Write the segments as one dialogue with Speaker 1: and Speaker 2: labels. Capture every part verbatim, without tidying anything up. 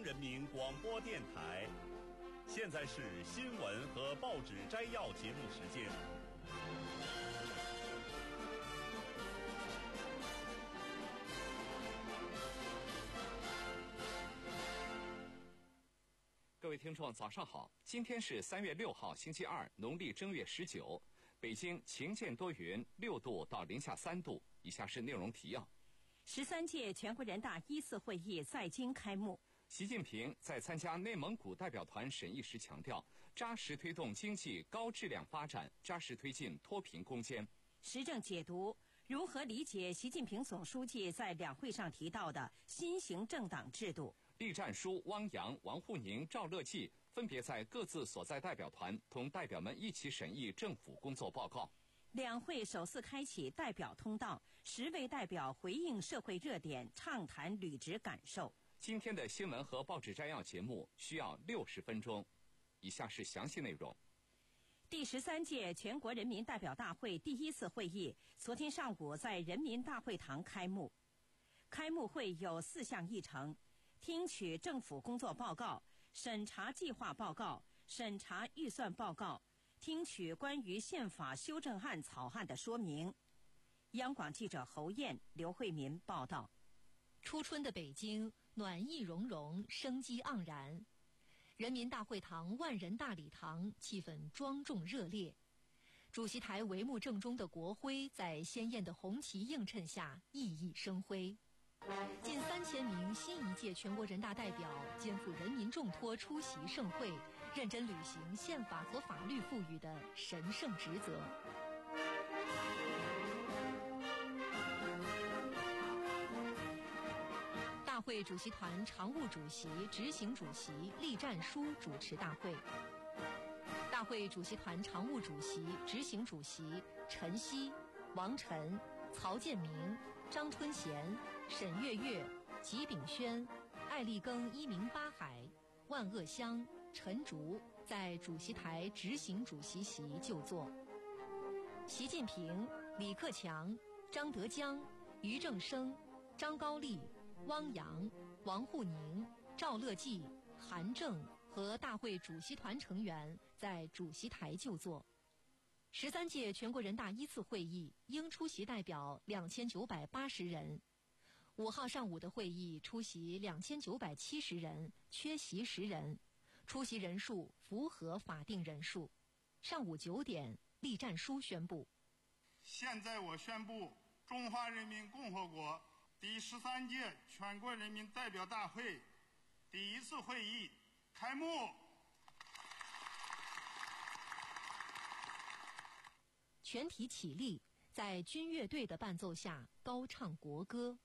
Speaker 1: 人民广播电台。现在是新闻和报纸摘要节目时间。
Speaker 2: 各位听众早上好，今天是三月六号星期二，农历正月十九，北京晴间多云，六度到零下三度。以下是内容提要。
Speaker 3: 十三届全国人大一次会议在京开幕。
Speaker 2: 习近平在参加内蒙古代表团审议时强调，扎实推动经济高质量发展，扎实推进脱贫攻坚。
Speaker 3: 时政解读：如何理解习近平总书记在两会上提到的新型政党制度？
Speaker 2: 栗战书、汪洋、王沪宁、赵乐际分别在各自所在代表团同代表们一起审议政府工作报告。
Speaker 3: 两会首次开启代表通道，十位代表回应社会热点，畅谈履职感受。
Speaker 2: 今天的新闻和报纸摘要节目需要六十分钟，以下是详细内容。
Speaker 3: 第十三届全国人民代表大会第一次会议昨天上午在人民大会堂开幕。开幕会有四项议程：听取政府工作报告、审查计划报告、审查预算报告、听取关于宪法修正案草案的说明。央广记者侯艳、刘慧民报道。
Speaker 4: 初春的北京，暖意融融，生机盎然。人民大会堂万人大礼堂气氛庄重热烈，主席台帷幕正中的国徽在鲜艳的红旗映衬下熠熠生辉。近三千名新一届全国人大代表肩负人民重托出席盛会，认真履行宪法和法律赋予的神圣职责。大会主席团常务主席、执行主席栗战书主持大会。大会主席团常务主席、执行主席陈希、王晨、曹建明、张春贤、沈月月、吉炳轩、艾立庚、一鸣八海、万鄂湘、陈竹在主席台执行主席席就座。习近平、李克强、张德江、俞正声、张高丽、汪洋、王沪宁、赵乐际、韩正和大会主席团成员在主席台就座。十三届全国人大一次会议应出席代表两千九百八十人。五号上午的会议出席两千九百七十人，缺席十人，出席人数符合法定人数。上午九点，栗战书宣布：
Speaker 5: 现在我宣布，中华人民共和国第十三届全国人民代表大会第一次会议开幕。
Speaker 4: 全体起立，在军乐队的伴奏下高唱国歌。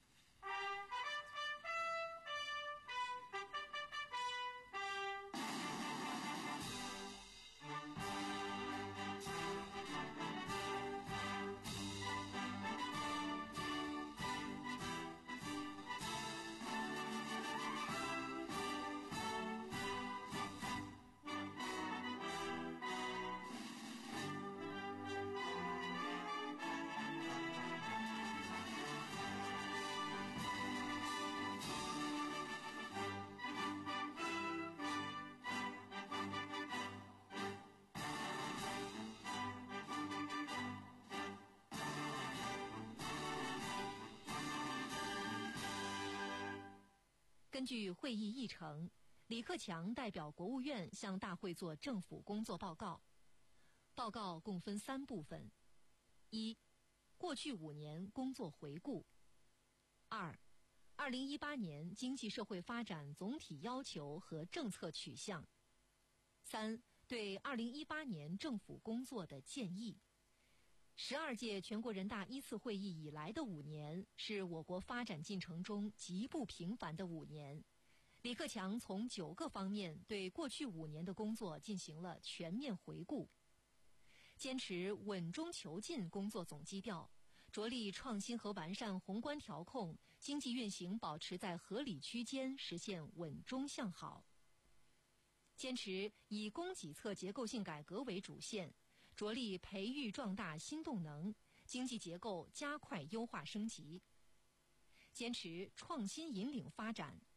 Speaker 4: 根据会议议程，李克强代表国务院向大会作政府工作报告。报告共分三部分：一、过去五年工作回顾；二、二零一八年经济社会发展总体要求和政策取向；三、对二零一八年政府工作的建议。十二届全国人大一次会议以来的五年，是我国发展进程中极不平凡的五年。李克强从九个方面对过去五年的工作进行了全面回顾，坚持稳中求进工作总基调，着力创新和完善宏观调控，经济运行保持在合理区间，实现稳中向好。坚持以供给侧结构性改革为主线，着力培育壮大新动能，经济结构加快优化升级。坚持创新引领发展，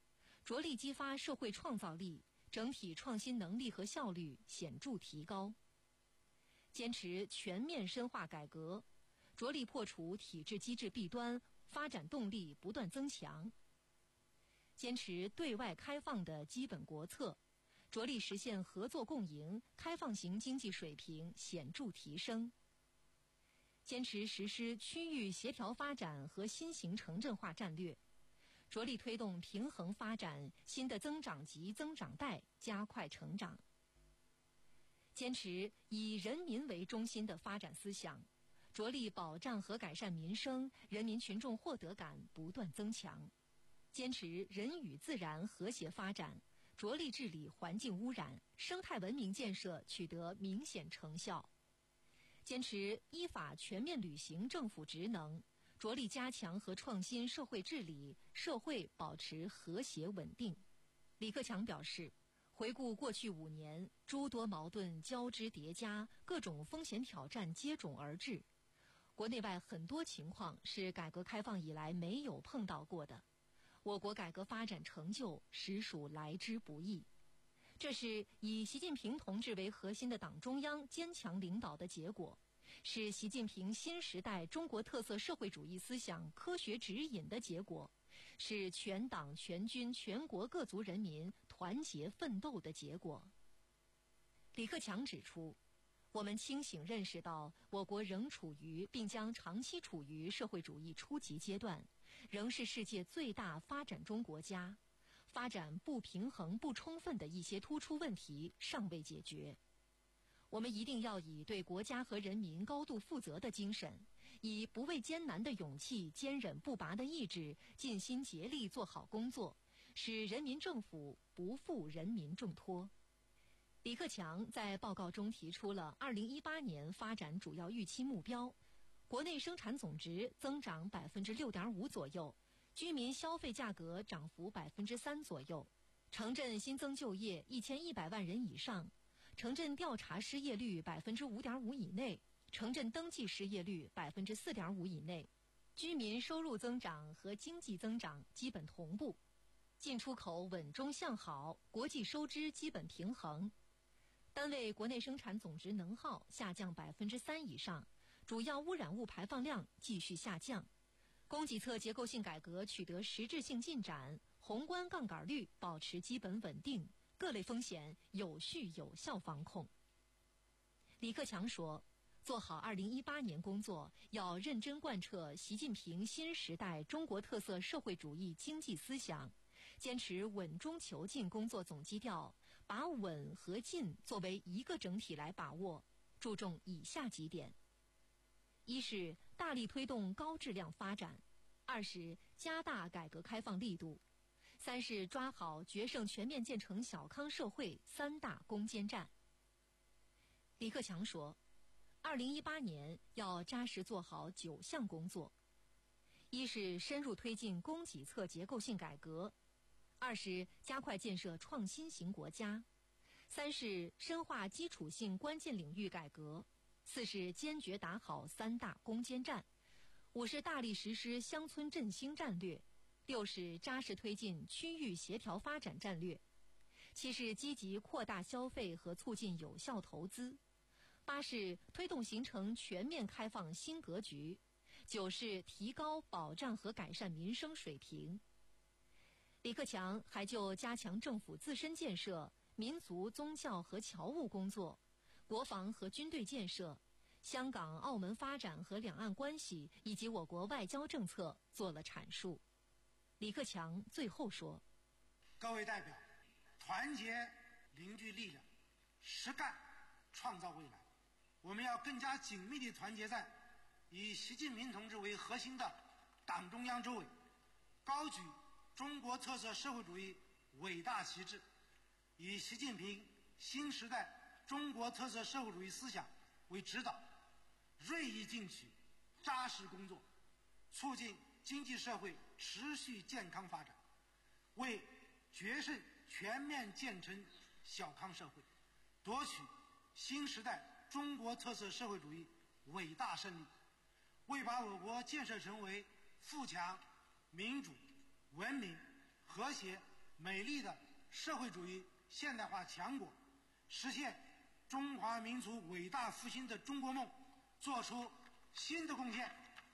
Speaker 4: 着力激发社会创造力，整体创新能力和效率显著提高。坚持全面深化改革，着力破除体制机制弊端，发展动力不断增强。坚持对外开放的基本国策，着力实现合作共赢、开放型经济水平显著提升。坚持实施区域协调发展和新型城镇化战略，着力推动平衡发展新的增长极增长带加快成长。坚持以人民为中心的发展思想，着力保障和改善民生，人民群众获得感不断增强。坚持人与自然和谐发展，着力治理环境污染，生态文明建设取得明显成效。坚持依法全面履行政府职能，着力加强和创新社会治理，社会保持和谐稳定。李克强表示，回顾过去五年，诸多矛盾交织叠加，各种风险挑战接踵而至，国内外很多情况是改革开放以来没有碰到过的，我国改革发展成就实属来之不易。这是以习近平同志为核心的党中央坚强领导的结果，是习近平新时代中国特色社会主义思想科学指引的结果，是全党全军全国各族人民团结奋斗的结果。李克强指出，我们清醒认识到，我国仍处于并将长期处于社会主义初级阶段，仍是世界最大发展中国家，发展不平衡不充分的一些突出问题尚未解决。我们一定要以对国家和人民高度负责的精神，以不畏艰难的勇气、坚忍不拔的意志，尽心竭力做好工作，使人民政府不负人民重托。李克强在报告中提出了二零一八年发展主要预期目标：国内生产总值增长百分之六点五左右，居民消费价格涨幅百分之三左右，城镇新增就业一千一百万人以上，城镇调查失业率百分之五点五以内，城镇登记失业率百分之四点五以内，居民收入增长和经济增长基本同步，进出口稳中向好，国际收支基本平衡。单位国内生产总值能耗下降百分之三以上，主要污染物排放量继续下降，供给侧结构性改革取得实质性进展，宏观杠杆率保持基本稳定，各类风险有序有效防控。李克强说，做好二零一八年工作，要认真贯彻习近平新时代中国特色社会主义经济思想，坚持稳中求进工作总基调，把稳和进作为一个整体来把握，注重以下几点：一是大力推动高质量发展，二是加大改革开放力度，三是抓好决胜全面建成小康社会三大攻坚战。李克强说，二零一八年要扎实做好九项工作：一是深入推进供给侧结构性改革，二是加快建设创新型国家，三是深化基础性关键领域改革，四是坚决打好三大攻坚战，五是大力实施乡村振兴战略，六是扎实推进区域协调发展战略，七是积极扩大消费和促进有效投资，八是推动形成全面开放新格局，九是提高保障和改善民生水平。李克强还就加强政府自身建设、民族宗教和侨务工作、国防和军队建设、香港、澳门发展和两岸关系以及我国外交政策做了阐述。李克强最后说，
Speaker 6: 各位代表，团结凝聚力量，实干创造未来。我们要更加紧密地团结在以习近平同志为核心的党中央周围，高举中国特色社会主义伟大旗帜，以习近平新时代中国特色社会主义思想为指导，锐意进取，扎实工作，促进经济社会持续健康发展，为决胜全面建成小康社会夺取新时代中国特色社会主义伟大胜利，为把我国建设成为富强、民主、文明、和谐、 美丽的社会主义现代化强国，实现中华民族伟大复兴的中国梦做出新的贡献。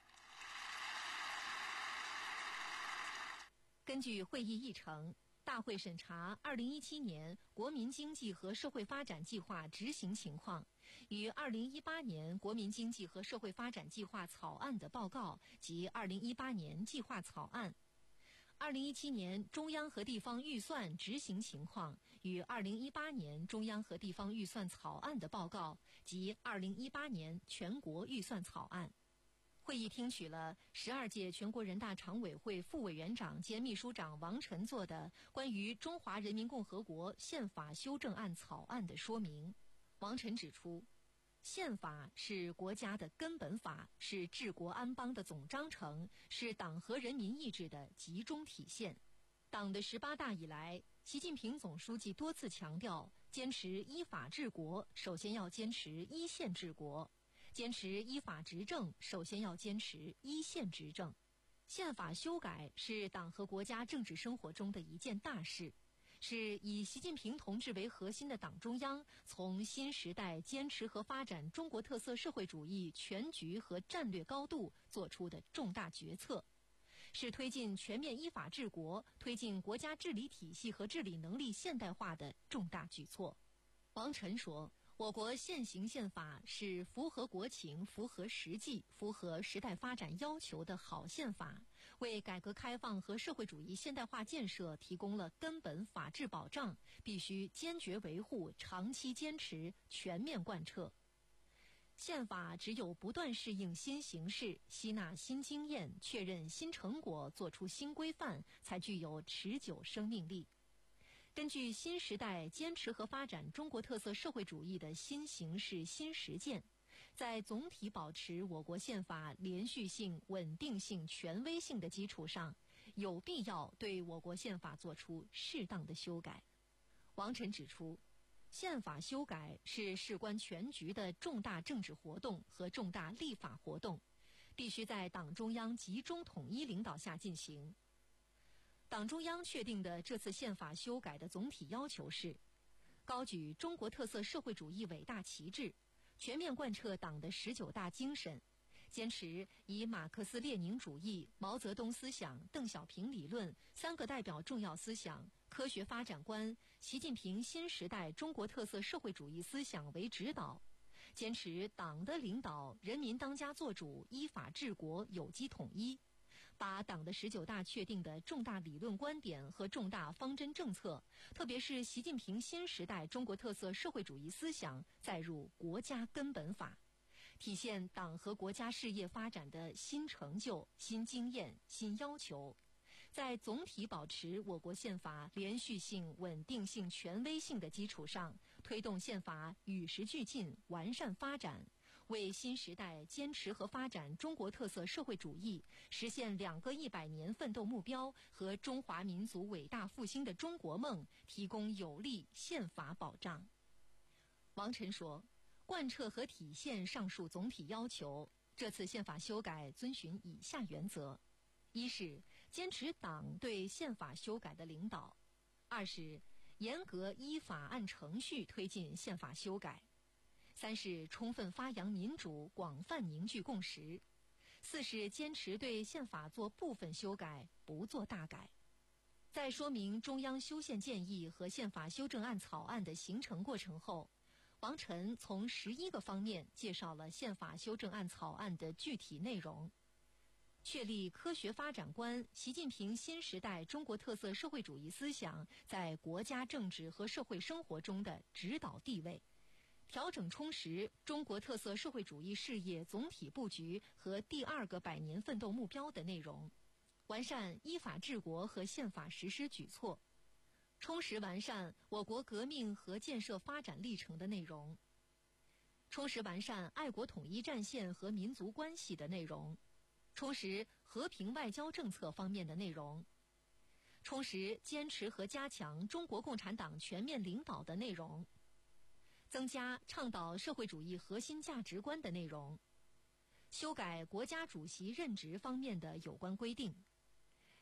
Speaker 4: 根据会议议程，大会审查二零一七年国民经济和社会发展计划执行情况，与二零一八年国民经济和社会发展计划草案的报告及二零一八年计划草案。二零一七年中央和地方预算执行情况与二零一八年中央和地方预算草案的报告及二零一八年全国预算草案。会议听取了十二届全国人大常委会副委员长兼秘书长王晨做的关于《中华人民共和国宪法修正案》草案的说明。王晨指出，宪法是国家的根本法，是治国安邦的总章程，是党和人民意志的集中体现。党的十八大以来，习近平总书记多次强调，坚持依法治国，首先要坚持依宪治国；坚持依法执政，首先要坚持依宪执政。宪法修改是党和国家政治生活中的一件大事，是以习近平同志为核心的党中央从新时代坚持和发展中国特色社会主义全局和战略高度做出的重大决策，是推进全面依法治国、推进国家治理体系和治理能力现代化的重大举措。王晨说，我国现行宪法是符合国情、符合实际、符合时代发展要求的好宪法，为改革开放和社会主义现代化建设提供了根本法治保障，必须坚决维护、长期坚持、全面贯彻。宪法只有不断适应新形势，吸纳新经验，确认新成果，做出新规范，才具有持久生命力。根据新时代坚持和发展中国特色社会主义的新形势新实践，在总体保持我国宪法连续性、稳定性、权威性的基础上，有必要对我国宪法作出适当的修改。王晨指出，宪法修改是事关全局的重大政治活动和重大立法活动，必须在党中央集中统一领导下进行。党中央确定的这次宪法修改的总体要求是：高举中国特色社会主义伟大旗帜，全面贯彻党的十九大精神，坚持以马克思列宁主义、毛泽东思想、邓小平理论、三个代表重要思想、科学发展观、习近平新时代中国特色社会主义思想为指导，坚持党的领导、人民当家作主、依法治国、有机统一，把党的十九大确定的重大理论观点和重大方针政策，特别是习近平新时代中国特色社会主义思想载入国家根本法，体现党和国家事业发展的新成就、新经验、新要求，在总体保持我国宪法连续性、稳定性、权威性的基础上，推动宪法与时俱进、完善发展，为新时代坚持和发展中国特色社会主义、实现两个一百年奋斗目标和中华民族伟大复兴的中国梦提供有力宪法保障。王晨说，贯彻和体现上述总体要求，这次宪法修改遵循以下原则：一是坚持党对宪法修改的领导；二是严格依法按程序推进宪法修改；三是充分发扬民主，广泛凝聚共识；四是坚持对宪法做部分修改，不做大改。在说明中央修宪建议和宪法修正案草案的形成过程后，王晨从十一个方面介绍了宪法修正案草案的具体内容：确立科学发展观、习近平新时代中国特色社会主义思想在国家政治和社会生活中的指导地位，调整充实中国特色社会主义事业总体布局和第二个百年奋斗目标的内容，完善依法治国和宪法实施举措，充实完善我国革命和建设发展历程的内容，充实完善爱国统一战线和民族关系的内容，充实和平外交政策方面的内容，充实坚持和加强中国共产党全面领导的内容，增加倡导社会主义核心价值观的内容，修改国家主席任职方面的有关规定，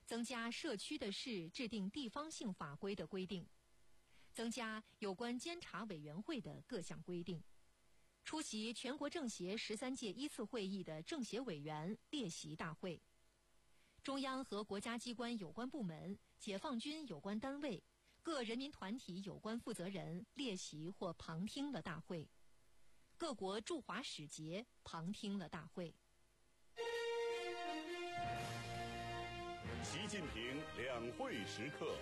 Speaker 4: 增加社区的市制定地方性法规的规定，增加有关监察委员会的各项规定。出席全国政协十三届一次会议的政协委员列席大会。中央和国家机关有关部门、解放军有关单位、各人民团体有关负责人列席或旁听了大会。各国驻华使节旁听了大会。
Speaker 1: 习近平两会时刻。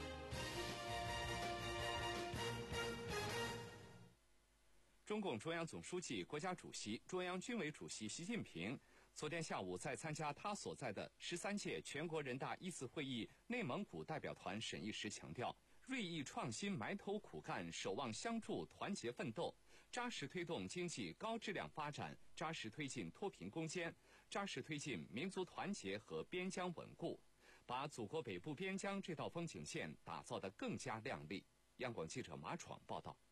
Speaker 2: 中共中央总书记、国家主席、中央军委主席习近平昨天下午在参加他所在的十三届全国人大一次会议内蒙古代表团审议时强调，锐意创新、埋头苦干、守望相助、团结奋斗，扎实推动经济高质量发展，扎实推进脱贫攻坚，扎实推进民族团结和边疆稳固，把祖国北部边疆这道风景线打造得更加亮丽。央广记者马闯报道。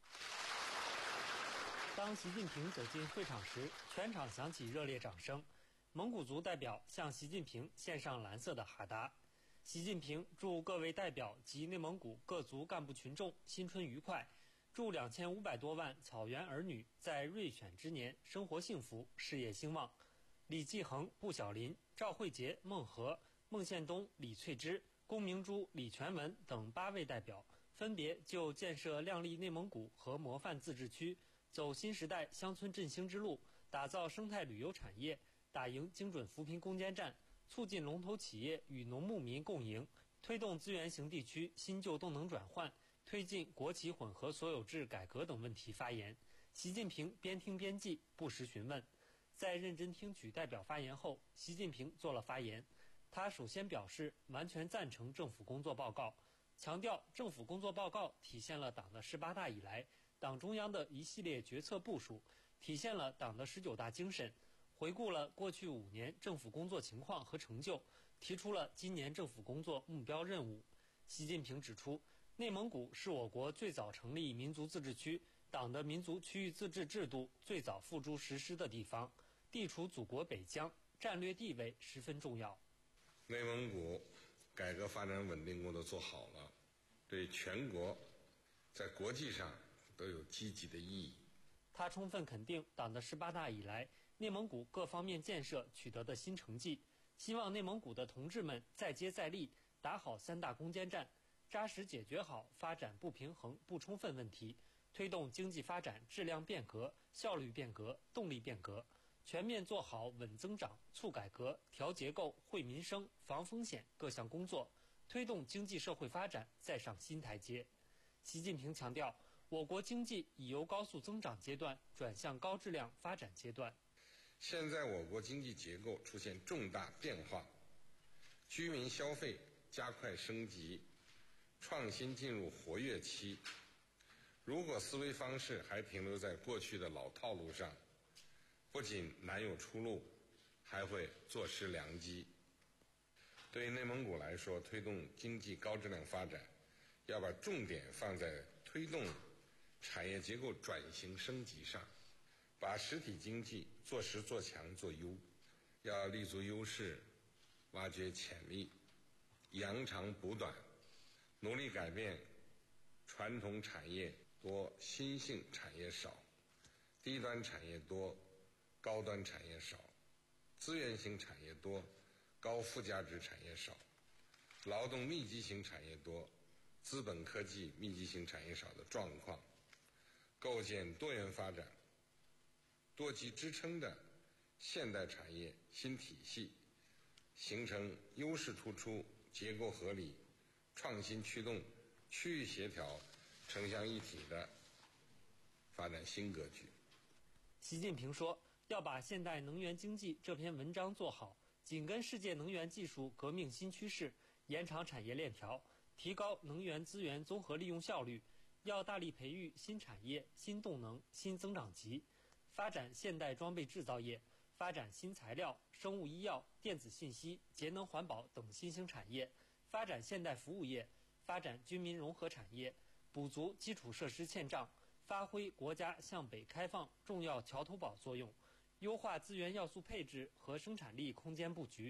Speaker 7: 当习近平走进会场时，全场响起热烈掌声。蒙古族代表向习近平献上蓝色的哈达。习近平祝各位代表及内蒙古各族干部群众新春愉快，祝两千五百多万草原儿女在瑞选之年生活幸福、事业兴旺。李继恒、布小林、赵慧杰、孟和、孟宪东、李翠芝、龚明珠、李全文等八位代表分别就建设亮丽内蒙古和模范自治区、走新时代乡村振兴之路、打造生态旅游产业、打赢精准扶贫攻坚战、促进龙头企业与农牧民共赢、推动资源型地区新旧动能转换、推进国企混合所有制改革等问题发言。习近平边听边记，不时询问。在认真听取代表发言后，习近平做了发言。他首先表示完全赞成政府工作报告，强调政府工作报告体现了党的十八大以来党中央的一系列决策部署，体现了党的十九大精神，回顾了过去五年政府工作情况和成就，提出了今年政府工作目标任务。习近平指出，内蒙古是我国最早成立民族自治区、党的民族区域自治制度最早付诸实施的地方，地处祖国北疆，战略地位十分重要。
Speaker 8: 内蒙古改革发展稳定工作做好了，对全国在国际上都有积极的意义。
Speaker 7: 他充分肯定党的十八大以来内蒙古各方面建设取得的新成绩，希望内蒙古的同志们再接再厉，打好三大攻坚战，扎实解决好发展不平衡不充分问题，推动经济发展质量变革、效率变革、动力变革，全面做好稳增长、促改革、调结构、惠民生、防风险各项工作，推动经济社会发展再上新台阶。习近平强调，我国经济已由高速增长阶段转向高质量发展阶段。
Speaker 8: 现在我国经济结构出现重大变化，居民消费加快升级，创新进入活跃期。如果思维方式还停留在过去的老套路上，不仅难有出路，还会坐失良机。对于内蒙古来说，推动经济高质量发展，要把重点放在推动产业结构转型升级上，把实体经济做实做强做优，要立足优势，挖掘潜力，扬长补短，努力改变传统产业多、新兴产业少，低端产业多、高端产业少，资源型产业多、高附加值产业少，劳动密集型产业多、资本科技密集型产业少的状况，构建多元发展、多极支撑的现代产业新体系，形成优势突出、结构合理、创新驱动、区域协调、城乡一体的发展新格局。
Speaker 7: 习近平说，要把现代能源经济这篇文章做好，紧跟世界能源技术革命新趋势，延长产业链条，提高能源资源综合利用效率，要大力培育新产业、新动能、新增长极，发展现代装备制造业，发展新材料、生物医药、电子信息、节能环保等新兴产业，发展现代服务业，发展军民融合产业，补足基础设施欠账，发挥国家向北开放重要桥头堡作用，优化资源要素配置和生产力空间布局，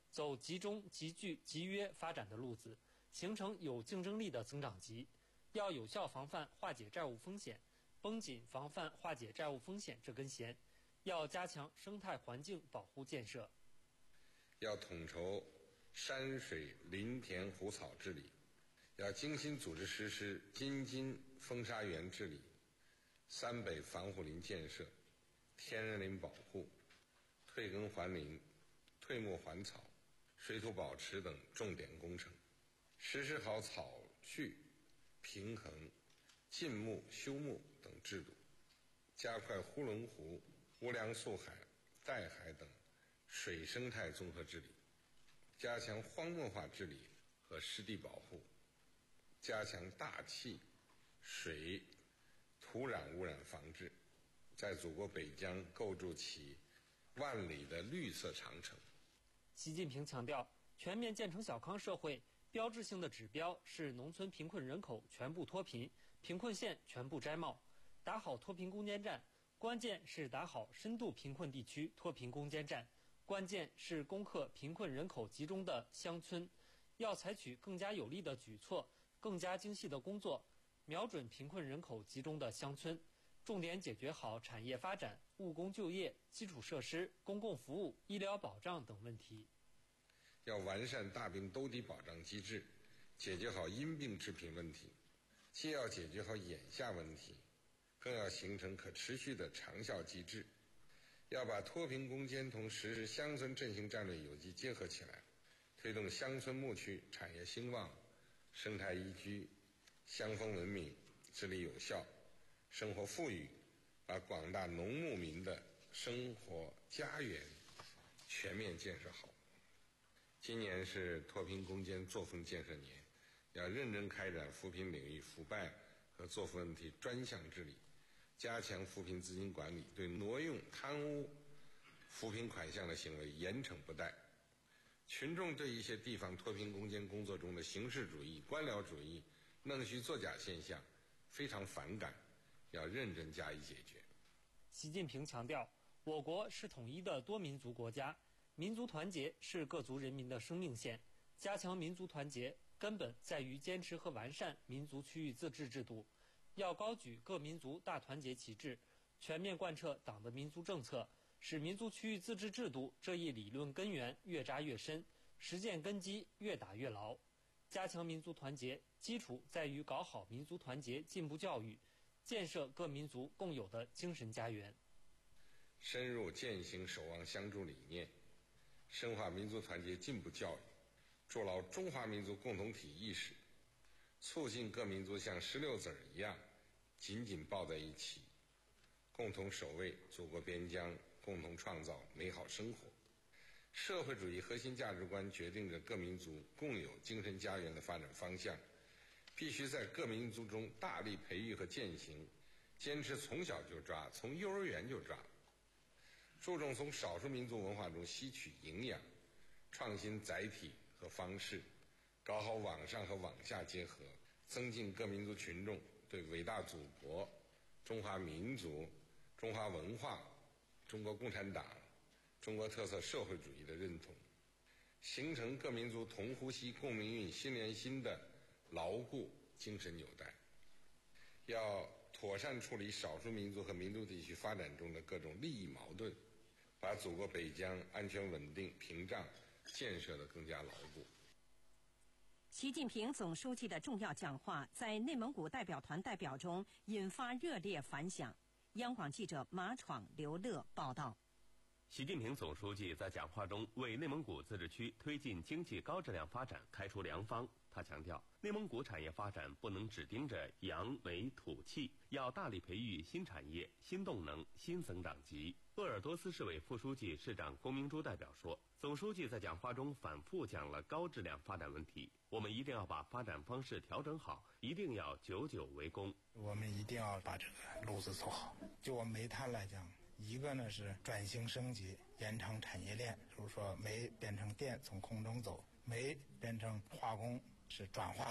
Speaker 7: 走集中、集聚、集约发展的路子，形成有竞争力的增长极。要有效防范化解债务风险，绷紧防范化解债务风险这根弦，要加强生态环境保护建设。
Speaker 8: 要统筹山水林田湖草治理，要精心组织实施京津风沙园治理、三北防护林建设、天然林保护、退耕还林、退牧还草、水土保持等重点工程，实施好草序、平衡、禁牧、休牧等制度，加快呼伦湖、乌梁素海、岱海等水生态综合治理，加强荒漠化治理和湿地保护，加强大气、水、土壤污染防治，在祖国北疆构筑起万里的绿色长城。
Speaker 7: 习近平强调，全面建成小康社会标志性的指标是农村贫困人口全部脱贫，贫困县全部摘帽。打好脱贫攻坚战，关键是打好深度贫困地区脱贫攻坚战，关键是攻克贫困人口集中的乡村。要采取更加有力的举措，更加精细的工作，瞄准贫困人口集中的乡村，重点解决好产业发展、务工就业、基础设施、公共服务、医疗保障等问题。
Speaker 8: 要完善大病兜底保障机制，解决好因病致贫问题，既要解决好眼下问题，更要形成可持续的长效机制。要把脱贫攻坚同实施乡村振兴战略有机结合起来，推动乡村牧区产业兴旺、生态宜居、乡风文明、治理有效、生活富裕，把广大农牧民的生活家园全面建设好。今年是脱贫攻坚作风建设年，要认真开展扶贫领域腐败和作风问题专项治理，加强扶贫资金管理，对挪用、贪污扶贫款项的行为严惩不贷。群众对一些地方脱贫攻坚工作中的形式主义、官僚主义、弄虚作假现象非常反感，要认真加以解决。
Speaker 7: 习近平强调，我国是统一的多民族国家，民族团结是各族人民的生命线，加强民族团结根本在于坚持和完善民族区域自治制度，要高举各民族大团结旗帜，全面贯彻党的民族政策，使民族区域自治制度这一理论根源越扎越深，实践根基越打越牢。加强民族团结，基础在于搞好民族团结进步教育，建设各民族共有的精神家园。
Speaker 8: 深入践行守望相助理念，深化民族团结进步教育，筑牢中华民族共同体意识，促进各民族像石榴籽儿一样紧紧抱在一起，共同守卫祖国边疆，共同创造美好生活。社会主义核心价值观决定着各民族共有精神家园的发展方向，必须在各民族中大力培育和践行，坚持从小就抓，从幼儿园就抓，注重从少数民族文化中吸取营养，创新载体和方式，搞好网上和网下结合，增进各民族群众对伟大祖国、中华民族、中华文化、中国共产党、中国特色社会主义的认同，形成各民族同呼吸共命运心连心的牢固精神纽带。要妥善处理少数民族和民族地区发展中的各种利益矛盾，把祖国北疆安全稳定屏障建设得更加牢固。
Speaker 3: 习近平总书记的重要讲话在内蒙古代表团代表中引发热烈反响。央广记者马闯、刘乐报道。
Speaker 9: 习近平总书记在讲话中为内蒙古自治区推进经济高质量发展开出良方。他强调，内蒙古产业发展不能只盯着洋煤土气，要大力培育新产业、新动能、新增长极。鄂尔多斯市委副书记、市长龚明珠代表说，总书记在讲话中反复讲了高质量发展问题，我们一定要把发展方式调整好，一定要久久为功。
Speaker 10: 我们一定要把这个路子走好。就我们煤炭来讲，一个呢是转型升级，延长产业链，比如说煤变成电从空中走，煤变成化工是转化走。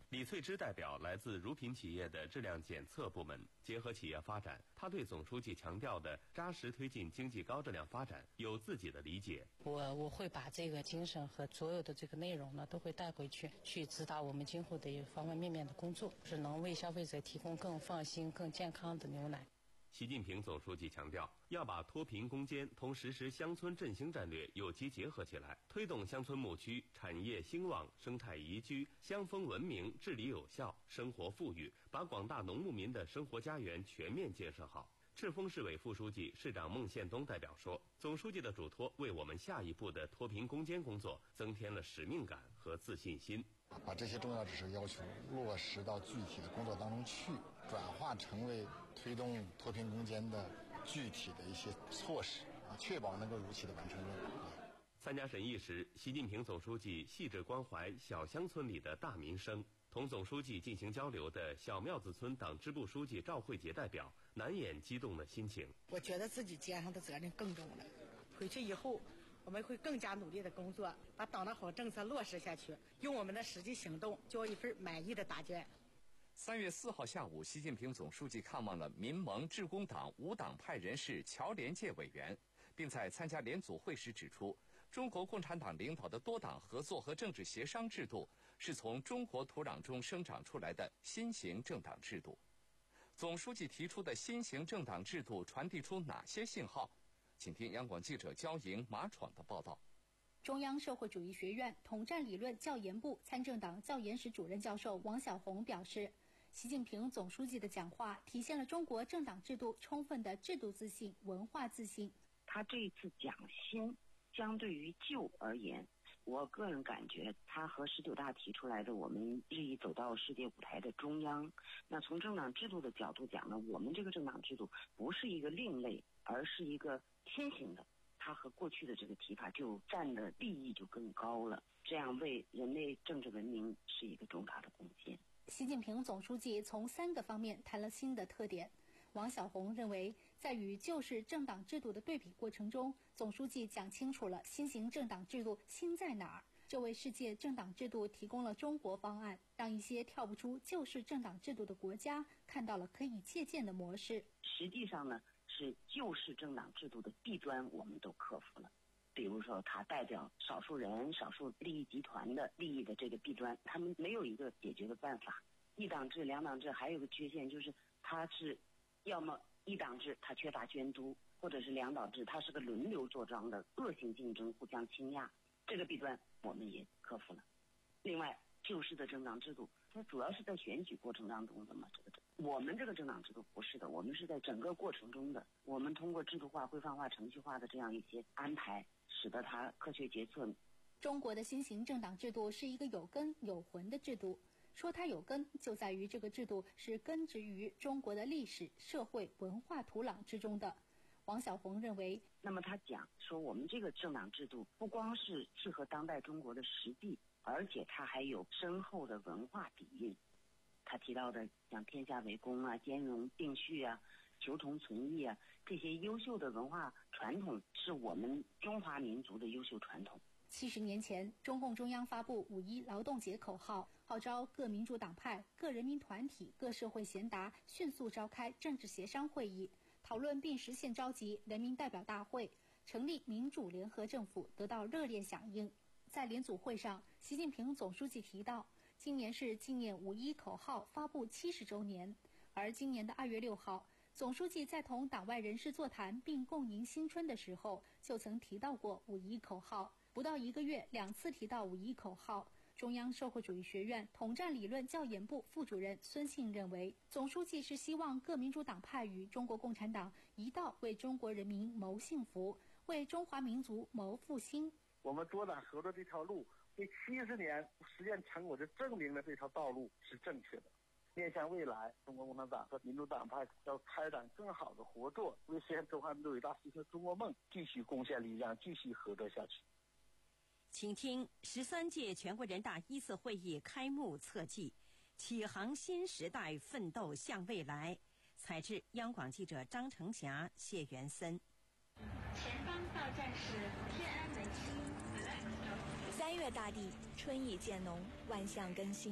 Speaker 9: 李翠芝代表来自乳品企业的质量检测部门，结合企业发展，他对总书记强调的扎实推进经济高质量发展有自己的理解。
Speaker 11: 我我会把这个精神和所有的这个内容呢，都会带回去，去指导我们今后的方方面面的工作，是能为消费者提供更放心、更健康的牛奶。
Speaker 9: 习近平总书记强调，要把脱贫攻坚同实施乡村振兴战略有机结合起来，推动乡村牧区产业兴旺、生态宜居、乡风文明、治理有效、生活富裕，把广大农牧民的生活家园全面建设好。赤峰市委副书记、市长孟宪东代表说，总书记的嘱托为我们下一步的脱贫攻坚工作增添了使命感和自信心。
Speaker 12: 把这些重要指示要求落实到具体的工作当中去，转化成为推动脱贫攻坚的具体的一些措施啊，确保能够如期的完成任务。
Speaker 9: 参加审议时，习近平总书记细致关怀小乡村里的大民生。同总书记进行交流的小庙子村党支部书记赵慧杰代表难掩激动的心情。
Speaker 13: 我觉得自己肩上的责任更重了，回去以后我们会更加努力的工作，把党的好政策落实下去，用我们的实际行动交一份满意的答卷。
Speaker 2: 三月四号下午，习近平总书记看望了民盟、致公党、无党派人士侨联界委员，并在参加联组会时指出，中国共产党领导的多党合作和政治协商制度是从中国土壤中生长出来的新型政党制度。总书记提出的新型政党制度传递出哪些信号？请听央广记者焦莹、马闯的报道。
Speaker 14: 中央社会主义学院统战理论教研部参政党教研室主任教授王晓红表示，习近平总书记的讲话体现了中国政党制度充分的制度自信、文化自信。
Speaker 15: 他这一次讲新，相对于旧而言，我个人感觉他和十九大提出来的我们日益走到世界舞台的中央，那从政党制度的角度讲呢，我们这个政党制度不是一个另类，而是一个新型的，它和过去的这个提法就占的利益就更高了，这样为人类政治文明是一个重大的贡献。
Speaker 14: 习近平总书记从三个方面谈了新的特点。王晓红认为，在与旧式政党制度的对比过程中，总书记讲清楚了新型政党制度新在哪儿，这为世界政党制度提供了中国方案，让一些跳不出旧式政党制度的国家看到了可以借鉴的模式。
Speaker 15: 实际上呢，是旧式政党制度的弊端我们都克服了，比如说它代表少数人、少数利益集团的利益的这个弊端，他们没有一个解决的办法。一党制、两党制还有个缺陷，就是它是要么一党制它缺乏监督，或者是两党制它是个轮流坐庄的恶性竞争，互相倾轧，这个弊端我们也克服了。另外，旧式的政党制度它主要是在选举过程当中的嘛，这个我们这个政党制度不是的，我们是在整个过程中的，我们通过制度化、规范化、程序化的这样一些安排，使得它科学决策。
Speaker 14: 中国的新型政党制度是一个有根有魂的制度，说它有根，就在于这个制度是根植于中国的历史、社会、文化土壤之中的。王晓红认为，
Speaker 15: 那么他讲说，我们这个政党制度不光是适合当代中国的实际，而且它还有深厚的文化底蕴。他提到的像天下为公啊、兼容并蓄啊、求同存异啊，这些优秀的文化传统是我们中华民族的优秀传统。
Speaker 14: 七十年前，中共中央发布五一劳动节口号，号召各民主党派、各人民团体、各社会贤达迅速召开政治协商会议，讨论并实现召集人民代表大会，成立民主联合政府，得到热烈响应。在联组会上，习近平总书记提到，今年是纪念五一口号发布七十周年，而今年的二月六号，总书记在同党外人士座谈并共迎新春的时候，就曾提到过五一口号。不到一个月，两次提到五一口号。中央社会主义学院统战理论教研部副主任孙信认为，总书记是希望各民主党派与中国共产党一道为中国人民谋幸福，为中华民族谋复兴。
Speaker 16: 我们多党合作这条路，为七十年实践成果就证明了这条道路是正确的。面向未来，中国共产党和民主党派要开展更好的合作，为实现中华民族伟大实现中国梦继续贡献力量，继续合作下去。
Speaker 3: 请听十三届全国人大一次会议开幕侧记，启航新时代，奋斗向未来。采自央广记者张成霞、谢元森。
Speaker 17: 前方到站是天安门西。
Speaker 18: 三月大地，春意渐浓，万象更新。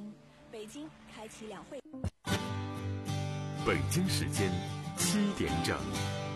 Speaker 18: 北京开启两会。
Speaker 19: 北京时间七点整。